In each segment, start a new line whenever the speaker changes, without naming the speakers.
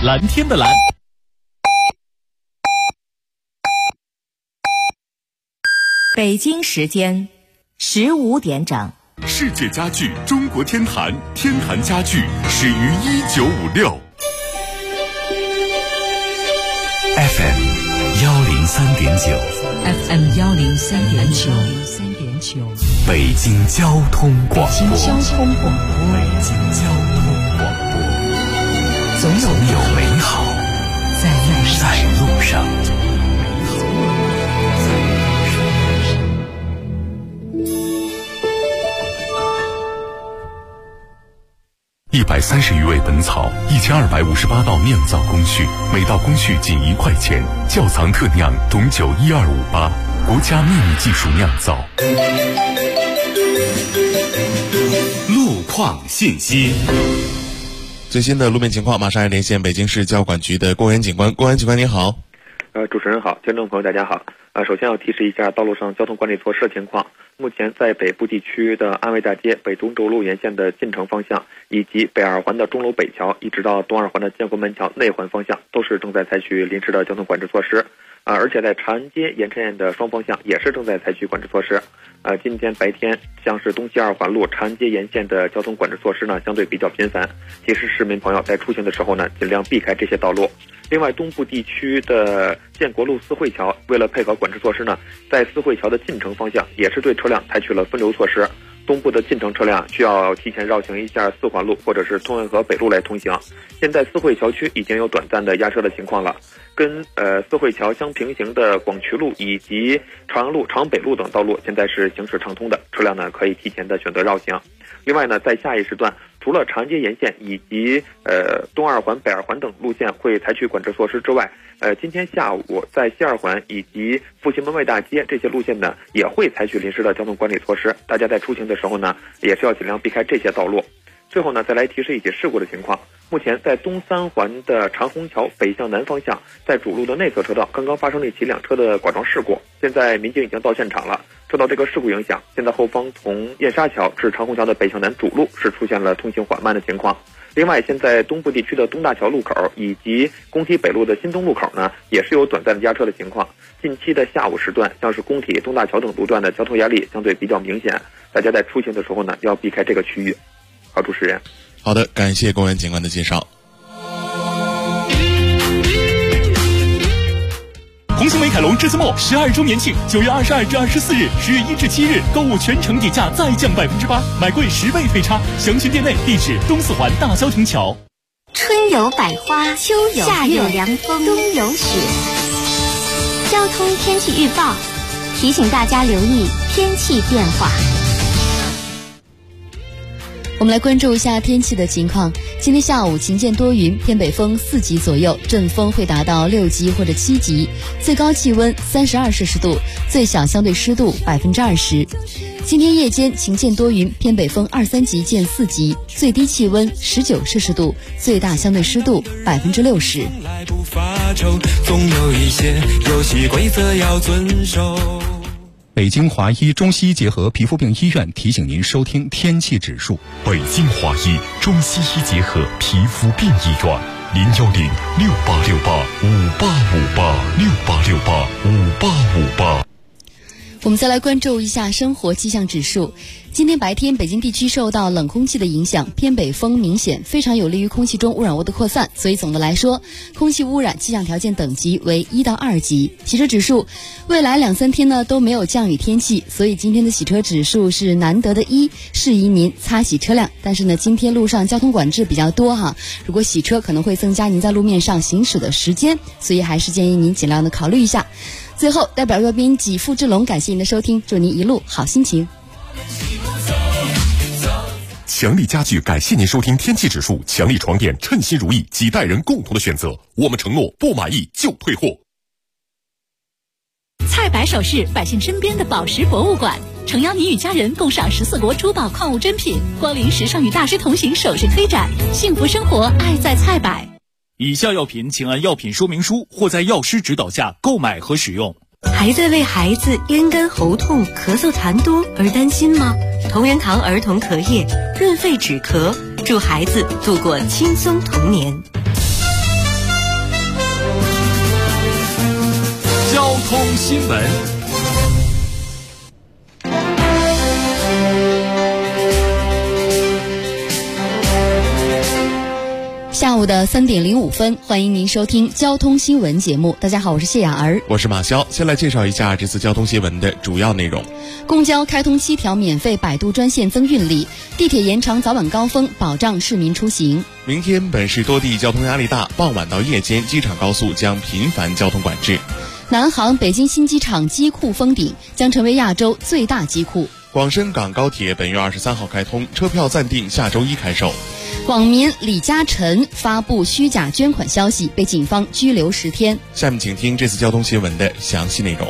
蓝天的蓝。
北京时间15点整。
世界家具中国天坛，天坛家具始于1956。
FM 103.9
FM 103.9
北京交通广播。总有美好在路上。
130余味本草，1258道酿造工序，每道工序仅1块钱。窖藏特酿董酒12588，国家秘密技术酿造。
路况信息。
最新的路面情况，马上来连线北京市交管局的郭源警官。郭源警官您好。
主持人好，听众朋友大家好。首先要提示一下道路上交通管理措施的情况。目前在北部地区的安卫大街、北中轴路沿线的进城方向，以及北二环的钟楼北桥，一直到东二环的建国门桥内环方向，都是正在采取临时的交通管制措施。而且在长安街、盐城沿的双方向也是正在采取管制措施。今天白天，像是东西二环路、长安街沿线的交通管制措施呢，相对比较频繁。提示市民朋友在出行的时候呢，尽量避开这些道路。另外，东部地区的建国路四惠桥，为了配合管制措施呢，在四惠桥的进城方向也是对车辆采取了分流措施。东部的进城车辆需要提前绕行一下四环路或者是通运河北路来通行。现在四惠桥区已经有短暂的压车的情况了，跟四惠桥相平行的广渠路以及朝阳路、朝阳北路等道路现在是行驶畅通的，车辆呢可以提前的选择绕行。另外呢，在下一时段，除了长安街沿线以及东二环、北二环等路线会采取管制措施之外，今天下午在西二环以及复兴门外大街这些路线呢，也会采取临时的交通管理措施。大家在出行的时候呢，也是要尽量避开这些道路。最后呢，再来提示一起事故的情况。目前在东三环的长虹桥北向南方向，在主路的内侧车道刚刚发生了一起2车的剐撞事故，现在民警已经到现场了。受到这个事故影响，现在后方从燕莎桥至长虹桥的北向南主路是出现了通行缓慢的情况。另外，现在东部地区的东大桥路口以及工体北路的新东路口呢，也是有短暂的压车的情况。近期的下午时段，像是工体、东大桥等路段的交通压力相对比较明显，大家在出行的时候呢，要避开这个区域。好，主持人。
好的，感谢郭源警官的介绍。
红星美凯龙至次末12周年庆，9月22至24日，10月1至7日，购物全程底价再降8%，买贵10倍退差。详询店内，地址东四环大萧亭桥。
春有百花，秋有夏有凉风，冬有雪。交通天气预报提醒大家留意天气变化。
我们来关注一下天气的情况。今天下午晴间多云，偏北风4级左右，阵风会达到6级或者7级，最高气温32摄氏度，最小相对湿度20%。今天夜间晴间多云，偏北风2、3级见4级，最低气温19摄氏度，最大相对湿度60%。
总有一些游戏规则要遵守。
北京华医中西医结合皮肤病医院提醒您收听天气指数。北京华医中西医结合皮肤病医院，0106868585858，68685858。
我们再来关注一下生活气象指数。今天白天，北京地区受到冷空气的影响，偏北风明显，非常有利于空气中污染物的扩散，所以总的来说，空气污染气象条件等级为1到2级。洗车指数，未来2、3天呢都没有降雨天气，所以今天的洗车指数是难得的1，适宜您擦洗车辆。但是呢，今天路上交通管制比较多哈，如果洗车可能会增加您在路面上行驶的时间，所以还是建议您尽量的考虑一下。最后，代表编辑付志龙感谢您的收听，祝您一路好心情。
强力家具感谢您收听天气指数，强力床垫称心如意，几代人共同的选择，我们承诺不满意就退货。
蔡百首饰摆现身边的宝石博物馆，诚邀你与家人共赏14国珠宝矿物珍品，光临时尚与大师同行首饰推展，幸福生活爱在蔡百。
以下药品请按药品说明书或在药师指导下购买和使用。
还在为孩子咽干喉痛、咳嗽痰多而担心吗？同仁堂儿童咳液润肺止咳，助孩子度过轻松童年。
新闻。
下午的3点05分，欢迎您收听交通新闻节目。大家好，我是谢雅儿，
我是马潇。先来介绍一下这次交通新闻的主要内容。
公交开通7条免费摆渡专线增运力，地铁延长早晚高峰，保障市民出行。
明天本市多地交通压力大，傍晚到夜间机场高速将频繁交通管制。
南航北京新机场机库封顶，将成为亚洲最大机库。
广深港高铁本月23号开通，车票暂定下周1开售。
网民李嘉诚发布虚假捐款消息，被警方拘留10天。
下面请听这次交通新闻的详细内容。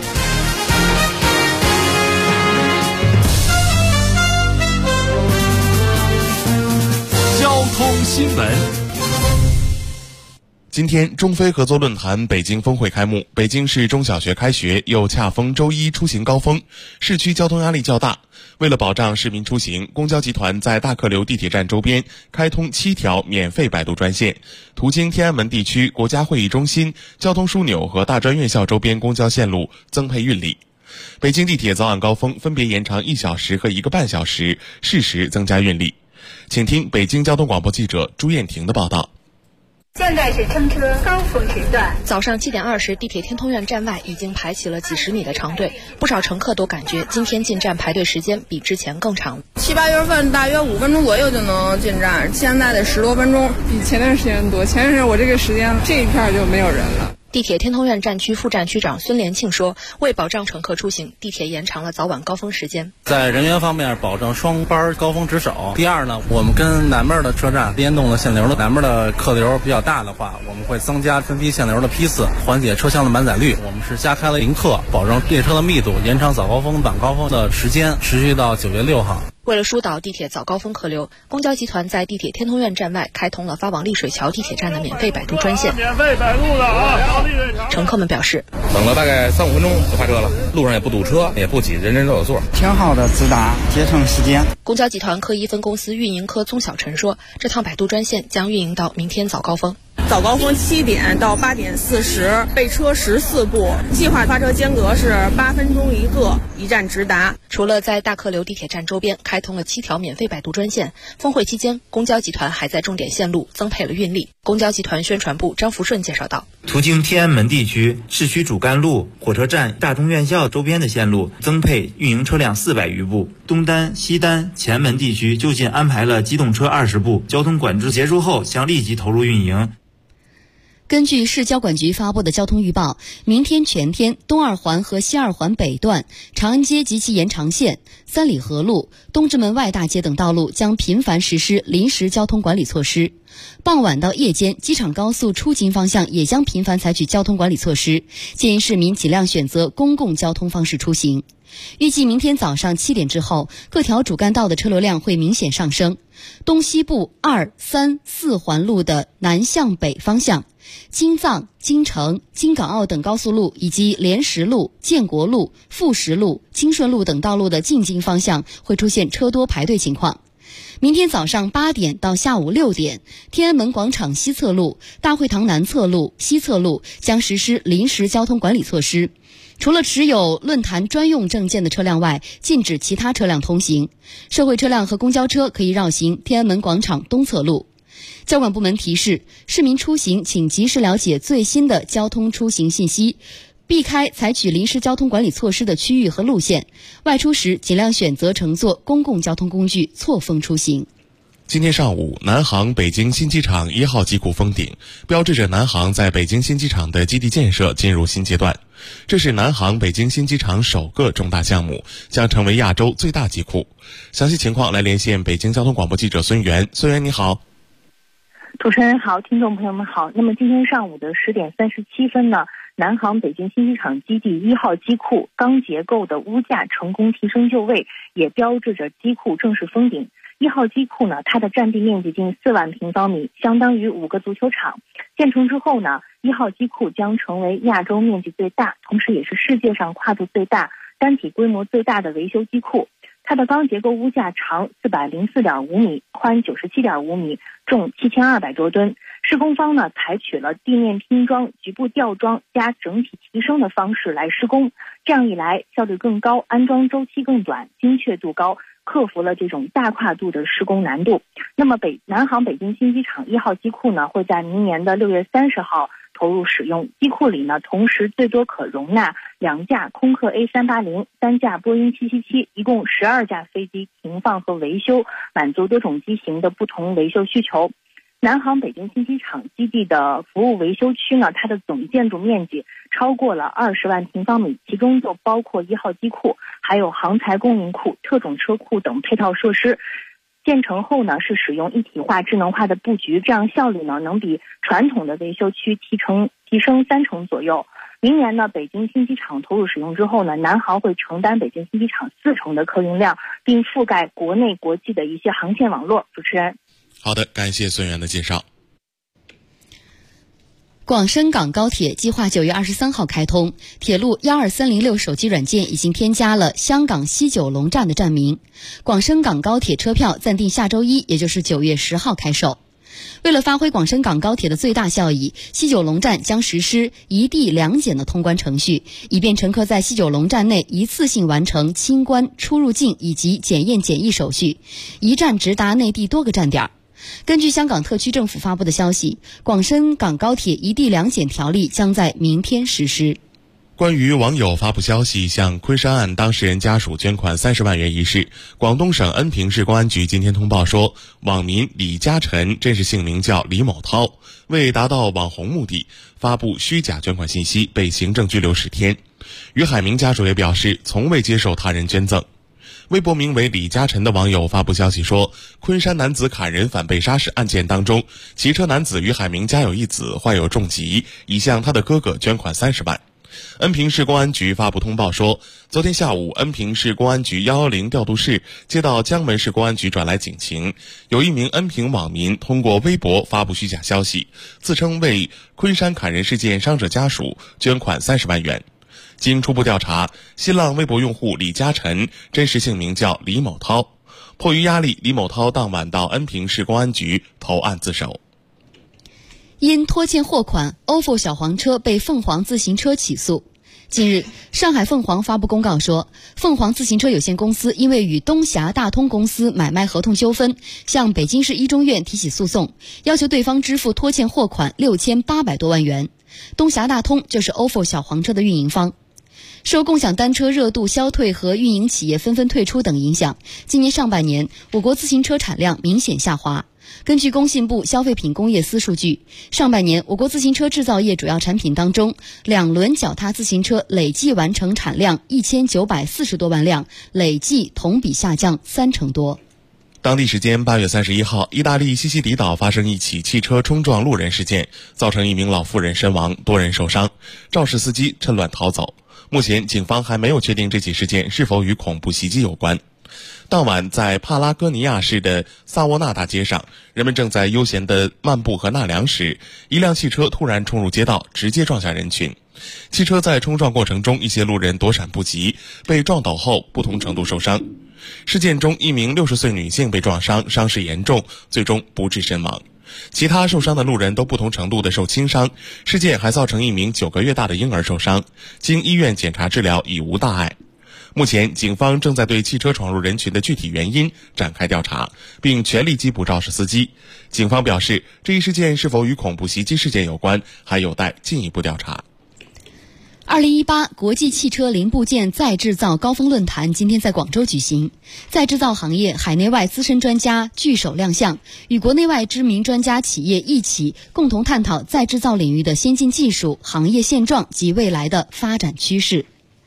交通新闻。
今天，中非合作论坛北京峰会开幕。北京市中小学开学，又恰逢周一出行高峰，市区交通压力较大。为了保障市民出行，公交集团在大客流地铁站周边开通7条免费摆渡专线，途经天安门地区、国家会议中心、交通枢纽和大专院校周边公交线路，增配运力。北京地铁早晚高峰分别延长1小时和1个半小时，适时增加运力。请听北京交通广播记者朱艳婷的报道。
现在是乘车高峰时段，
早上7点20，地铁天通苑站外已经排起了几十米的长队，不少乘客都感觉今天进站排队时间比之前更长。
7、8月份大约5分钟左右就能进站，现在得10多分钟，
比前段时间多。前段时间我这个时间这一片就没有人了。
地铁天通苑站区副站区长孙连庆说，为保障乘客出行，地铁延长了早晚高峰时间。
在人员方面保证双班高峰值守。第二呢，我们跟南边的车站联动了限流，南边的客流比较大的话，我们会增加分批限流的批次，缓解车厢的满载率。我们是加开了迎客，保证列车的密度，延长早高峰晚高峰的时间，持续到9月6号。
为了疏导地铁早高峰客流，公交集团在地铁天通苑站外开通了发往丽水桥地铁站的免费摆渡专线。
免费摆渡的啊！
乘客们表示，
等了大概3、5分钟就发车了，路上也不堵车，也不挤，人人都有座，
挺好的，直达，节省时间。
公交集团科一分公司运营科宗小陈说，这趟摆渡专线将运营到明天早高峰。
早高峰7点到8点40，备车14部，计划发车间隔是8分钟一个，一站直达。
除了在大客流地铁站周边开通了7条免费摆渡专线，峰会期间，公交集团还在重点线路增配了运力。公交集团宣传部张福顺介绍道，
途经天安门地区、市区主干路、火车站、大中院校周边的线路增配运营车辆400余部。东单、西单、前门地区就近安排了机动车20部，交通管制结束后将立即投入运营。
根据市交管局发布的交通预报，明天全天东二环和西二环北段、长安街及其延长线、三里河路、东直门外大街等道路将频繁实施临时交通管理措施。傍晚到夜间，机场高速出京方向也将频繁采取交通管理措施，建议市民尽量选择公共交通方式出行。预计明天早上7点之后，各条主干道的车流量会明显上升。东西部2、3、4环路的南向北方向，京藏、京承、京港澳等高速路以及莲石路、建国路、富石路、清顺路等道路的进京方向会出现车多排队情况。明天早上8点到下午6点，天安门广场西侧路、大会堂南侧路、西侧路将实施临时交通管理措施。除了持有论坛专用证件的车辆外，禁止其他车辆通行。社会车辆和公交车可以绕行天安门广场东侧路。交管部门提示，市民出行请及时了解最新的交通出行信息，避开采取临时交通管理措施的区域和路线。外出时尽量选择乘坐公共交通工具错峰出行。
今天上午，南航北京新机场1号机库封顶，标志着南航在北京新机场的基地建设进入新阶段。这是南航北京新机场首个重大项目，将成为亚洲最大机库。详细情况来连线北京交通广播记者孙源。孙源，你好。
主持人好，听众朋友们好。那么今天上午的10点37分呢，南航北京新机场基地1号机库钢结构的屋架成功提升就位，也标志着机库正式封顶。1号机库呢，它的占地面积近4万平方米，相当于5个足球场。建成之后呢，1号机库将成为亚洲面积最大，同时也是世界上跨度最大、单体规模最大的维修机库。 它的钢结构屋架长404.5米，宽97.5米，重7200多吨。施工方呢采取了地面拼装、局部吊装加整体提升的方式来施工，这样一来效率更高，安装周期更短，精确度高，克服了这种大跨度的施工难度。那么南航北京新机场1号机库呢会在明年的6月30号投入使用。机库里呢同时最多可容纳2架空客 A380、3架波音777，一共12架飞机停放和维修，满足多种机型的不同维修需求。南航北京新机场基地的服务维修区呢，它的总建筑面积超过了20万平方米，其中就包括1号机库，还有航材供应库、特种车库等配套设施。建成后呢，是使用一体化、智能化的布局，这样效率呢能比传统的维修区提升3成左右。明年呢，北京新机场投入使用之后呢，南航会承担北京新机场4成的客运量，并覆盖国内国际的一些航线网络。主持人。
好的，感谢孙源的介绍。
广深港高铁计划9月23号开通，铁路12306手机软件已经添加了香港西九龙站的站名。广深港高铁车票暂定下周一，也就是9月10号开售。为了发挥广深港高铁的最大效益，西九龙站将实施一地两检的通关程序，以便乘客在西九龙站内一次性完成清关、出入境以及检验检疫手续，一站直达内地多个站点。根据香港特区政府发布的消息，广深港高铁一地两检条例将在明天实施。
关于网友发布消息向昆山案当事人家属捐款30万元一事，广东省恩平市公安局今天通报说，网民李嘉诚真实姓名叫李某涛，为达到网红目的发布虚假捐款信息，被行政拘留10天。于海明家属也表示从未接受他人捐赠。微博名为李嘉诚的网友发布消息说，昆山男子砍人反被杀事案件当中，骑车男子于海明家有一子患有重疾，已向他的哥哥捐款30万。恩平市公安局发布通报说，昨天下午，恩平市公安局110调度室接到江门市公安局转来警情，有一名恩平网民通过微博发布虚假消息，自称为昆山砍人事件伤者家属捐款30万元。经初步调查，新浪微博用户李嘉诚真实姓名叫李某涛。迫于压力，李某涛当晚到恩平市公安局投案自首。
因拖欠货款 ，ofo 小黄车被凤凰自行车起诉。近日，上海凤凰发布公告说，凤凰自行车有限公司因为与东峡大通公司买卖合同纠纷，向北京市一中院提起诉讼，要求对方支付拖欠货款6800多万元。东峡大通就是 ofo 小黄车的运营方。受共享单车热度消退和运营企业纷纷退出等影响，今年上半年我国自行车产量明显下滑。根据工信部消费品工业司数据，上半年我国自行车制造业主要产品当中，2轮脚踏自行车累计完成产量1940多万辆，累计同比下降3成多。
当地时间8月31号，意大利西西里岛发生一起汽车冲撞路人事件，造成一名老妇人身亡，多人受伤，肇事司机趁乱逃走。目前警方还没有确定这起事件是否与恐怖袭击有关。当晚在帕拉戈尼亚市的萨沃纳大街上，人们正在悠闲地漫步和纳凉时，一辆汽车突然冲入街道，直接撞向人群。汽车在冲撞过程中，一些路人躲闪不及，被撞倒后不同程度受伤。事件中，一名60岁女性被撞伤，伤势严重，最终不治身亡。其他受伤的路人都不同程度的受轻伤，事件还造成一名9个月大的婴儿受伤，经医院检查治疗已无大碍。目前警方正在对汽车闯入人群的具体原因展开调查，并全力缉捕肇事司机。警方表示，这一事件是否与恐怖袭击事件有关，还有待进一步调查。
2018国际汽车零部件再制造高峰论坛今天在广州举行，再制造行业海内外资深专家聚首亮相，与国内外知名专家企业一起共同探讨再制造领域的先进技术、行业现状及未来的发展趋势。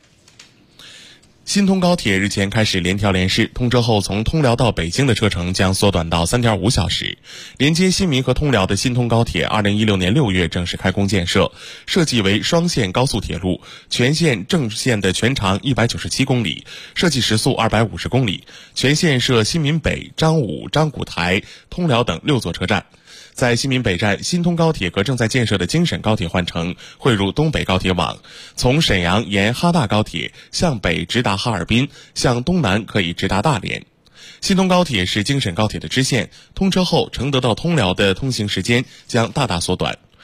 新通高铁日前开始联调联试，通车后从通辽到北京的车程将缩短到3.5小时。连接新民和通辽的新通高铁2016年6月正式开工建设，设计为双线高速铁路，全线正线的全长197公里，设计时速250公里，全线设新民北、张武、张古台、通辽等6座车站。 在西敏北站，新通高铁和正在建设的京沈高铁换乘，汇入东北高铁网，从沈阳沿哈大高铁向北直达哈尔滨，向东南可以直达大连。新通高铁是京沈高铁的支线，通车后承德到通辽的通行时间将大大缩短。